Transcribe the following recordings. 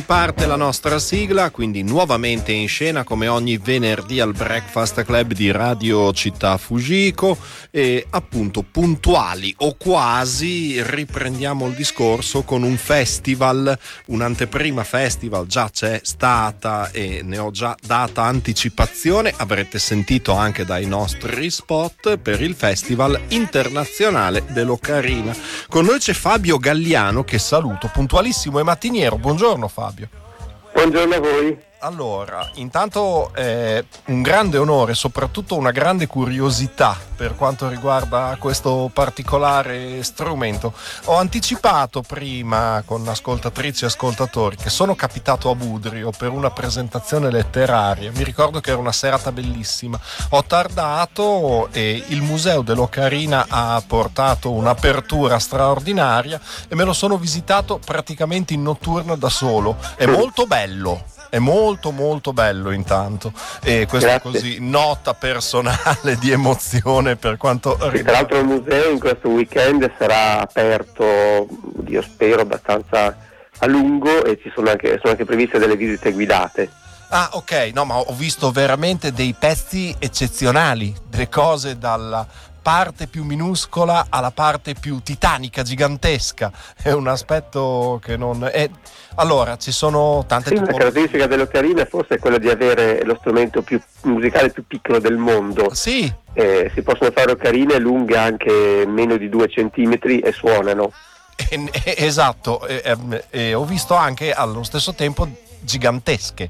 riparte la nostra sigla, quindi nuovamente in scena come ogni venerdì al Breakfast Club di Radio Città Fujiko e appunto puntuali o quasi riprendiamo il discorso con un festival, un'anteprima festival già c'è stata e ne ho già data anticipazione, avrete sentito anche dai nostri spot per il Festival Internazionale dell'Ocarina. Con noi c'è Fabio Galliano che saluto, puntualissimo e mattiniero. Buongiorno Fabio. Buongiorno a voi. Allora, intanto un grande onore, soprattutto una grande curiosità per quanto riguarda questo particolare strumento. Ho anticipato prima con ascoltatrici e ascoltatori che sono capitato a Budrio per una presentazione letteraria. Mi ricordo che era una serata bellissima. Ho tardato e il Museo dell'Ocarina ha portato un'apertura straordinaria e me lo sono visitato praticamente in notturna da solo. È molto bello. È molto molto bello intanto e questo è così nota personale di emozione per quanto riguarda. Tra l'altro il museo in questo weekend sarà aperto, io spero abbastanza a lungo, e sono anche previste delle visite guidate. Ah, ok, no, ma ho visto veramente dei pezzi eccezionali, delle cose dalla parte più minuscola alla parte più titanica, gigantesca. È un aspetto che non è. Allora, ci sono tante Una caratteristica dell'ocarina forse è quella di avere lo strumento più musicale più piccolo del mondo. Sì. Si possono fare ocarine lunghe anche meno di 2 centimetri e suonano. Esatto, ho visto anche allo stesso tempo gigantesche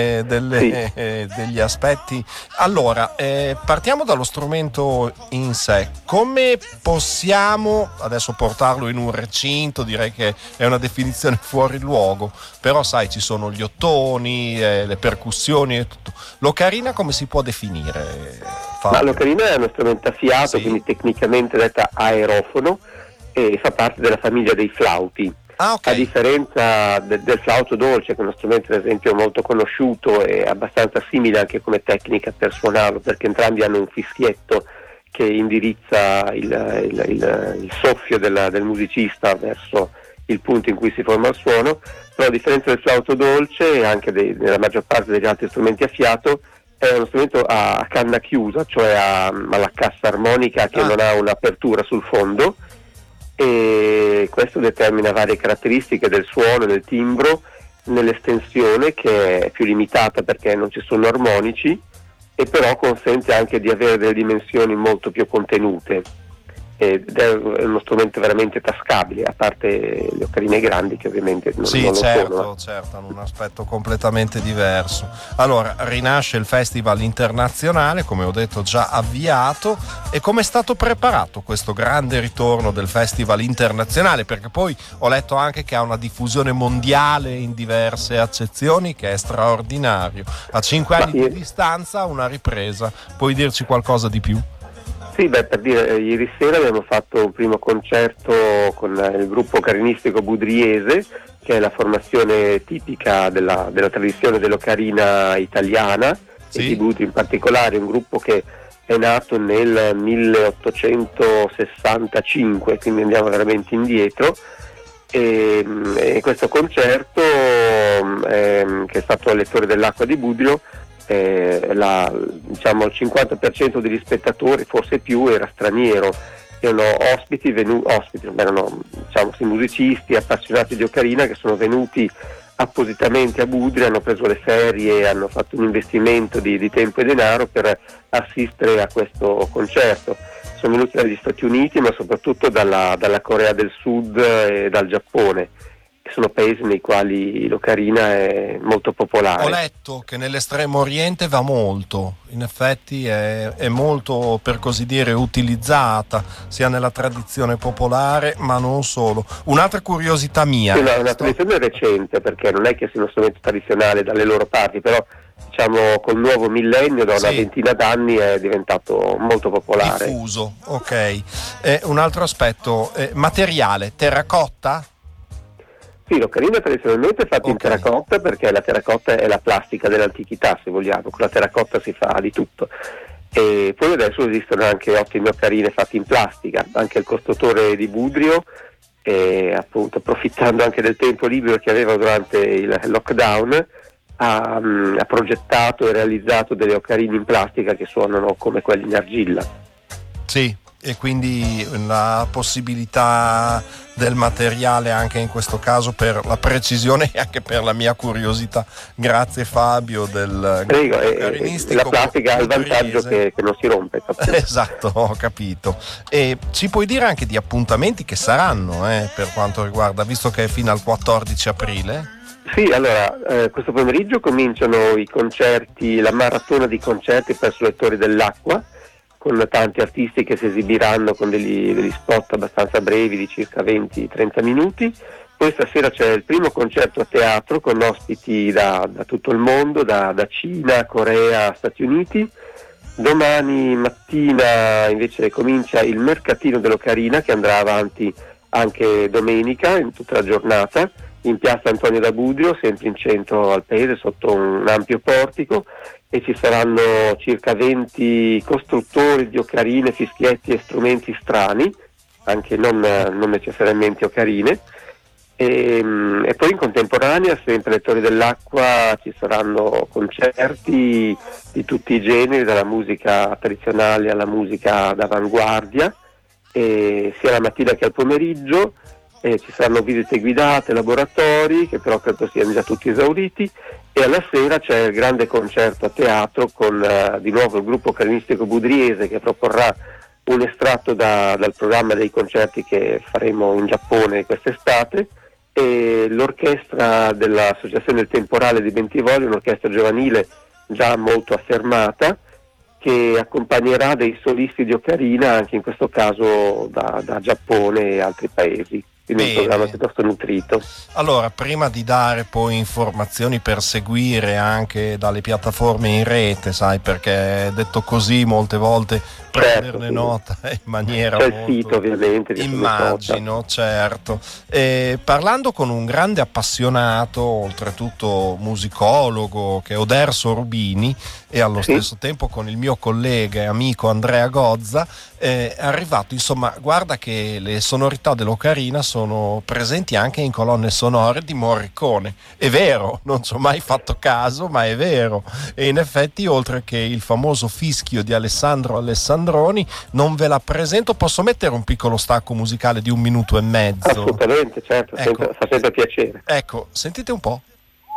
degli aspetti. Allora, partiamo dallo strumento in sé. Come possiamo adesso portarlo in un recinto? Direi che è una definizione fuori luogo, però sai, ci sono gli ottoni, le percussioni e tutto. L'ocarina come si può definire? Ma l'ocarina è uno strumento a fiato, sì, quindi tecnicamente detta aerofono, e fa parte della famiglia dei flauti. Ah, okay. A differenza del flauto dolce, che è uno strumento ad esempio molto conosciuto e abbastanza simile anche come tecnica per suonarlo, perché entrambi hanno un fischietto che indirizza il soffio del musicista verso il punto in cui si forma il suono, però a differenza del flauto dolce e anche nella maggior parte degli altri strumenti a fiato, è uno strumento a canna chiusa, cioè alla cassa armonica che non ha un'apertura sul fondo, e questo determina varie caratteristiche del suono, del timbro, nell'estensione che è più limitata perché non ci sono armonici, e però consente anche di avere delle dimensioni molto più contenute, ed è uno strumento veramente tascabile, a parte le ocarine grandi che ovviamente non lo sono. Certo, hanno un aspetto completamente diverso. Allora, rinasce il Festival Internazionale, come ho detto già avviato, e come è stato preparato questo grande ritorno del Festival Internazionale? Perché poi ho letto anche che ha una diffusione mondiale in diverse accezioni, che è straordinario. A 5 anni di distanza una ripresa, puoi dirci qualcosa di più? Sì, per dire, ieri sera abbiamo fatto un primo concerto con il gruppo carinistico budriese, che è la formazione tipica della tradizione dell'ocarina italiana, sì, e di Budrio in particolare, un gruppo che è nato nel 1865, quindi andiamo veramente indietro, e questo concerto, che è stato al Lettore dell'Acqua di Budrio, diciamo il 50% degli spettatori, forse più, era straniero. Erano erano diciamo musicisti appassionati di ocarina che sono venuti appositamente a Budrio, hanno preso le ferie, hanno fatto un investimento di tempo e denaro per assistere a questo concerto. Sono venuti dagli Stati Uniti, ma soprattutto dalla Corea del Sud e dal Giappone, che sono paesi nei quali l'ocarina è molto popolare. Ho letto che nell'estremo oriente va molto, in effetti è molto, per così dire, utilizzata sia nella tradizione popolare, ma non solo. Un'altra curiosità mia. Sì, una tradizione recente, perché non è che sia uno strumento tradizionale dalle loro parti, però diciamo col nuovo millennio, da una ventina d'anni, è diventato molto popolare. Diffuso, ok. Un altro aspetto, materiale, terracotta? Sì, l'ocarina tradizionalmente è fatta in terracotta, perché la terracotta è la plastica dell'antichità, se vogliamo. Con la terracotta si fa di tutto. E poi adesso esistono anche ottime ocarine fatte in plastica. Anche il costruttore di Budrio e appunto approfittando anche del tempo libero che aveva durante il lockdown ha progettato e realizzato delle ocarine in plastica che suonano come quelli in argilla. Sì, e quindi la possibilità del materiale anche in questo caso, per la precisione e anche per la mia curiosità. Grazie Fabio del Prego, la plastica ha il vantaggio che non si rompe. Esatto, ho capito. E ci puoi dire anche di appuntamenti che saranno per quanto riguarda, visto che è fino al 14 aprile? Sì, allora questo pomeriggio cominciano i concerti, la maratona di concerti presso Lettori dell'Acqua, con tanti artisti che si esibiranno con degli spot abbastanza brevi di circa 20-30 minuti. Poi stasera c'è il primo concerto a teatro con ospiti da tutto il mondo, da Cina, Corea, Stati Uniti. Domani mattina invece comincia il mercatino dell'Ocarina, che andrà avanti anche domenica in tutta la giornata in piazza Antonio da Budrio, sempre in centro al paese, sotto un ampio portico, e ci saranno circa 20 costruttori di ocarine, fischietti e strumenti strani, anche non necessariamente ocarine. E poi in contemporanea, sempre ai Lettori dell'Acqua, ci saranno concerti di tutti i generi, dalla musica tradizionale alla musica d'avanguardia, sia la mattina che al pomeriggio. Ci saranno visite guidate, laboratori, che però credo siano già tutti esauriti, e alla sera c'è il grande concerto a teatro con di nuovo il gruppo ocarinistico budriese, che proporrà un estratto dal programma dei concerti che faremo in Giappone quest'estate, e l'orchestra dell'Associazione del Temporale di Bentivoglia, un'orchestra giovanile già molto affermata, che accompagnerà dei solisti di ocarina, anche in questo caso da Giappone e altri paesi. Quindi un programma piuttosto nutrito. Allora, prima di dare poi informazioni per seguire anche dalle piattaforme in rete, sai, perché detto così molte volte prenderne sì, nota in maniera c'è molto, il sito ovviamente, immagino, certo. Parlando con un grande appassionato, oltretutto musicologo, che è Oderso Rubini, e allo stesso tempo con il mio collega e amico Andrea Gozza, è arrivato, insomma, guarda che le sonorità dell'ocarina sono presenti anche in colonne sonore di Morricone. È vero, non ci ho mai fatto caso, ma è vero. E in effetti, oltre che il famoso fischio di Alessandro Alessandroni, non ve la presento. Posso mettere un piccolo stacco musicale di 1 minuto e mezzo? Assolutamente, certo, ecco, fa sempre piacere. Ecco, sentite un po'.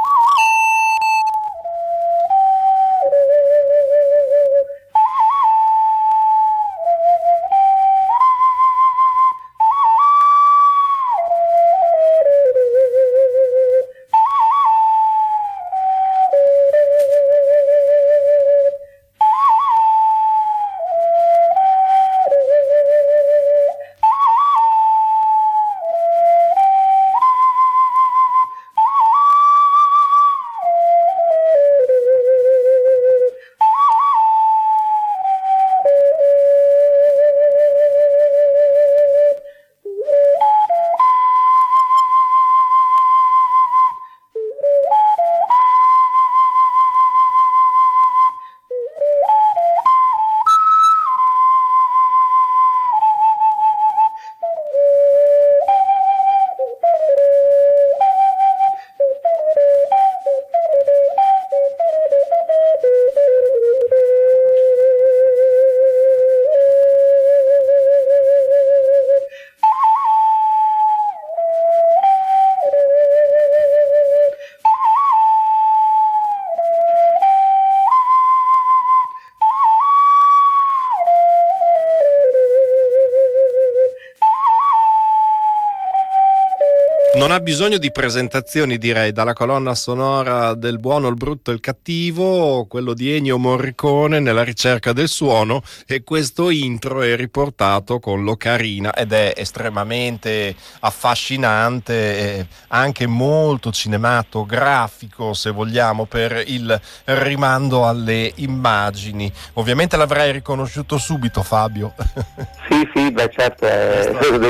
Non ha bisogno di presentazioni, direi, dalla colonna sonora del Buono, il Brutto e il Cattivo, quello di Ennio Morricone nella ricerca del suono, e questo intro è riportato con l'ocarina ed è estremamente affascinante, anche molto cinematografico, se vogliamo, per il rimando alle immagini. Ovviamente l'avrai riconosciuto subito, Fabio. Sì, beh certo, è uno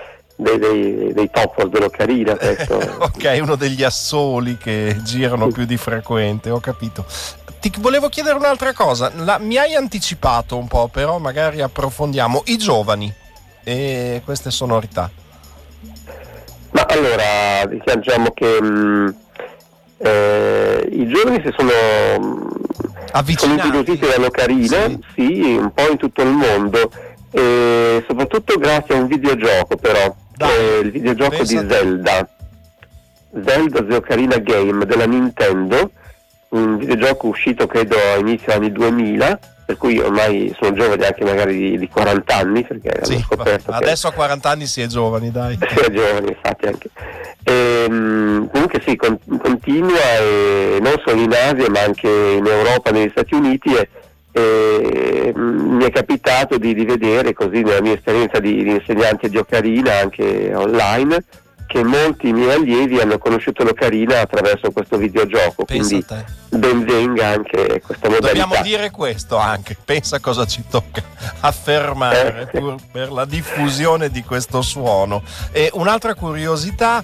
dei top dell'ocarina questo. Ok, uno degli assoli che girano più di frequente, ho capito. Ti volevo chiedere un'altra cosa, mi hai anticipato un po', però magari approfondiamo i giovani e queste sonorità. Ma allora, diciamo che i giovani si sono incuriositi dall'Ocarina, sì, un po' in tutto il mondo, e soprattutto grazie a un videogioco però, il videogioco di Zelda The Ocarina Game della Nintendo, un videogioco uscito credo a inizio anni 2000, per cui ormai sono giovani anche magari di 40 anni, perché hanno scoperto adesso a 40 anni si è giovani, dai. Si è giovani, infatti, anche. Comunque sì, continua, e non solo in Asia ma anche in Europa, negli Stati Uniti, e mi è capitato di vedere, così nella mia esperienza di insegnante di Ocarina anche online, che molti miei allievi hanno conosciuto l'Ocarina attraverso questo videogioco. Quindi ben venga anche questa modalità. Dobbiamo dire questo anche, pensa cosa ci tocca affermare per la diffusione di questo suono. E un'altra curiosità,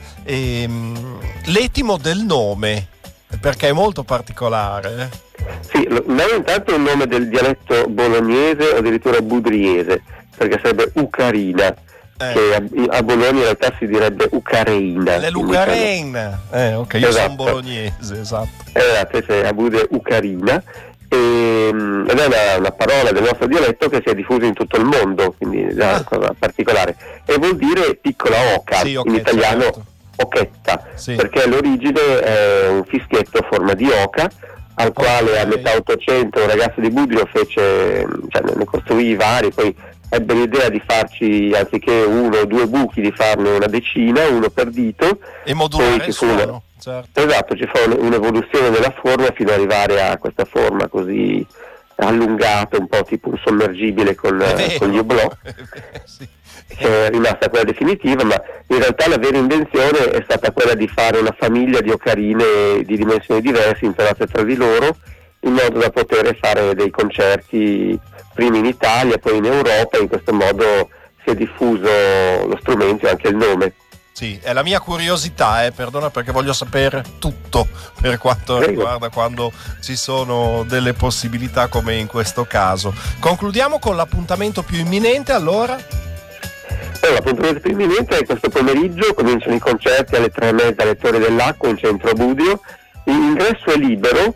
l'etimo del nome, perché è molto particolare. Sì, intanto è un nome del dialetto bolognese o addirittura budriese, perché sarebbe Ucarina, che a Bologna in realtà si direbbe Ucareina. L'Ucareina, ok, io sono bolognese, esatto. Esatto, a Bude Ucarina, ed è una parola del nostro dialetto che si è diffusa in tutto il mondo, quindi è una cosa particolare, e vuol dire piccola oca, in italiano certo. Occhetta, perché all'origine è un fischietto a forma di oca, al quale a metà 800 un ragazzo di Budrio ne costruì vari, poi ebbe l'idea di farci, anziché 1 o 2 buchi, di farne una decina, uno per dito, e modulare il suono. Certo. Esatto, ci fu un'evoluzione della forma fino ad arrivare a questa forma così allungata, un po' tipo un sommergibile con gli oblò. Sì. Che è rimasta quella definitiva, ma in realtà la vera invenzione è stata quella di fare una famiglia di ocarine di dimensioni diverse intonate tra di loro, in modo da poter fare dei concerti prima in Italia, poi in Europa, e in questo modo si è diffuso lo strumento e anche il nome. Sì, è la mia curiosità, perdona, perché voglio sapere tutto per quanto riguarda quando ci sono delle possibilità come in questo caso. Concludiamo con l'appuntamento più imminente, allora? L'appuntamento più imminente è questo pomeriggio, cominciano i concerti alle 3:30 alle Torri dell'Acqua in centro a Budrio. L'ingresso è libero,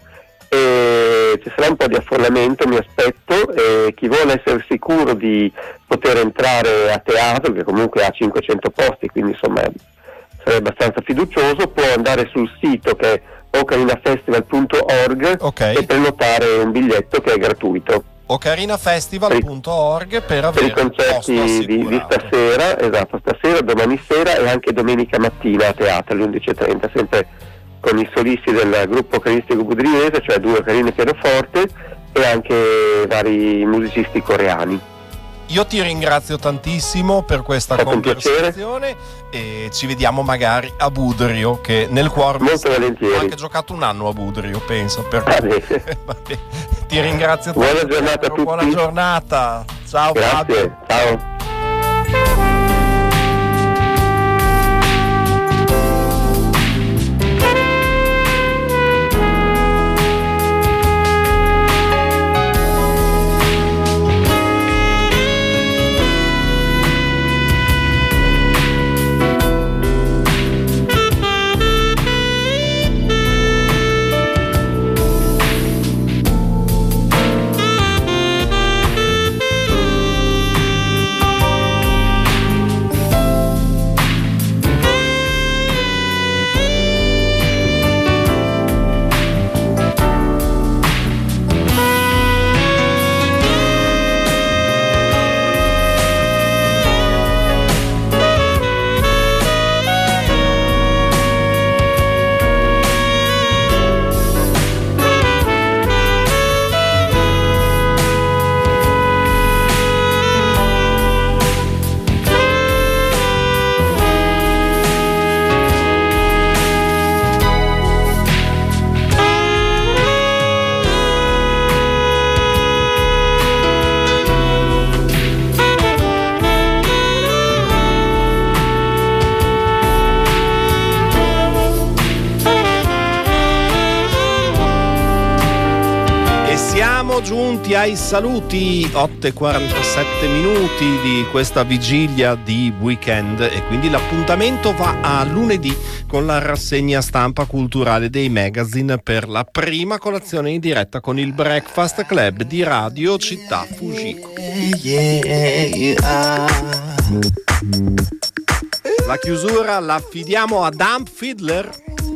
ci sarà un po' di affollamento, mi aspetto, e chi vuole essere sicuro di poter entrare a teatro, che comunque ha 500 posti, quindi insomma sarebbe abbastanza fiducioso, può andare sul sito che è ocarinafestival.org e prenotare un biglietto che è gratuito. ocarinafestival.org per avere i concerti di stasera, esatto, stasera, domani sera e anche domenica mattina a teatro alle 11:30, sempre con i solisti del gruppo ocarinistico budriese, cioè 2 ocarine pianoforte e anche vari musicisti coreani. Io ti ringrazio tantissimo per questa conversazione e ci vediamo magari a Budrio, che nel cuore molto volentieri. Ho anche giocato un anno a Budrio, penso, ti ringrazio tanto. Buona giornata a tutti. Buona giornata, ciao. Grazie, Fabio. Ciao. Siamo giunti ai saluti, 8:47 minuti di questa vigilia di weekend, e quindi l'appuntamento va a lunedì con la rassegna stampa culturale dei magazine per la prima colazione in diretta con il Breakfast Club di Radio Città Fujiko. La chiusura la affidiamo a Dump Fiddler.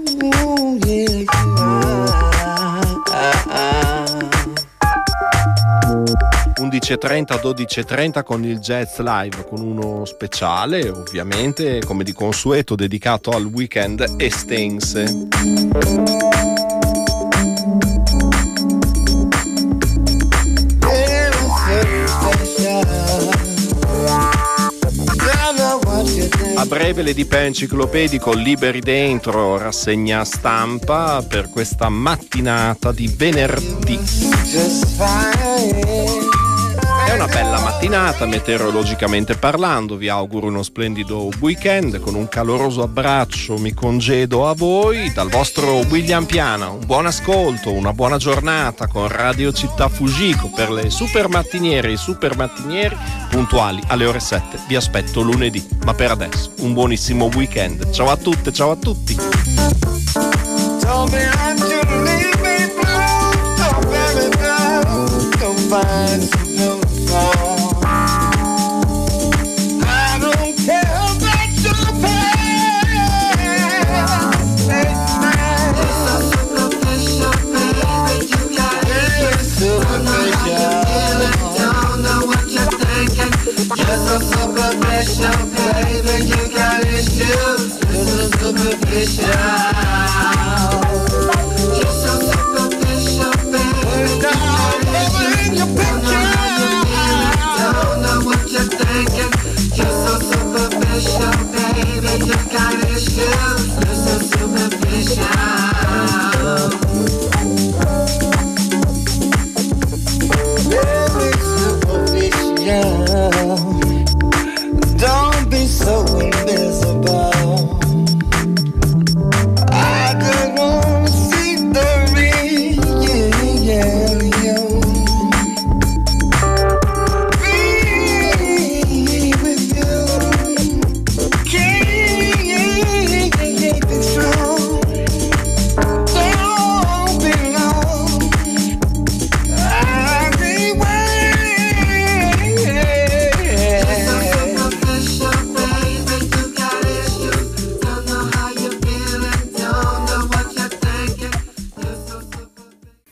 11:30, 12:30 con il Jazz Live, con uno speciale ovviamente come di consueto dedicato al weekend estense. A breve l'Edipe Enciclopedico Liberi Dentro, rassegna stampa per questa mattinata di venerdì. È una bella mattinata meteorologicamente parlando, vi auguro uno splendido weekend, con un caloroso abbraccio mi congedo a voi dal vostro William Piana. Un buon ascolto, una buona giornata con Radio Città Fujiko per le super mattiniere e i super mattinieri puntuali alle ore 7. Vi aspetto lunedì, ma per adesso un buonissimo weekend. Ciao a tutte, ciao a tutti. Superficial, baby, you got issues. This is superficial.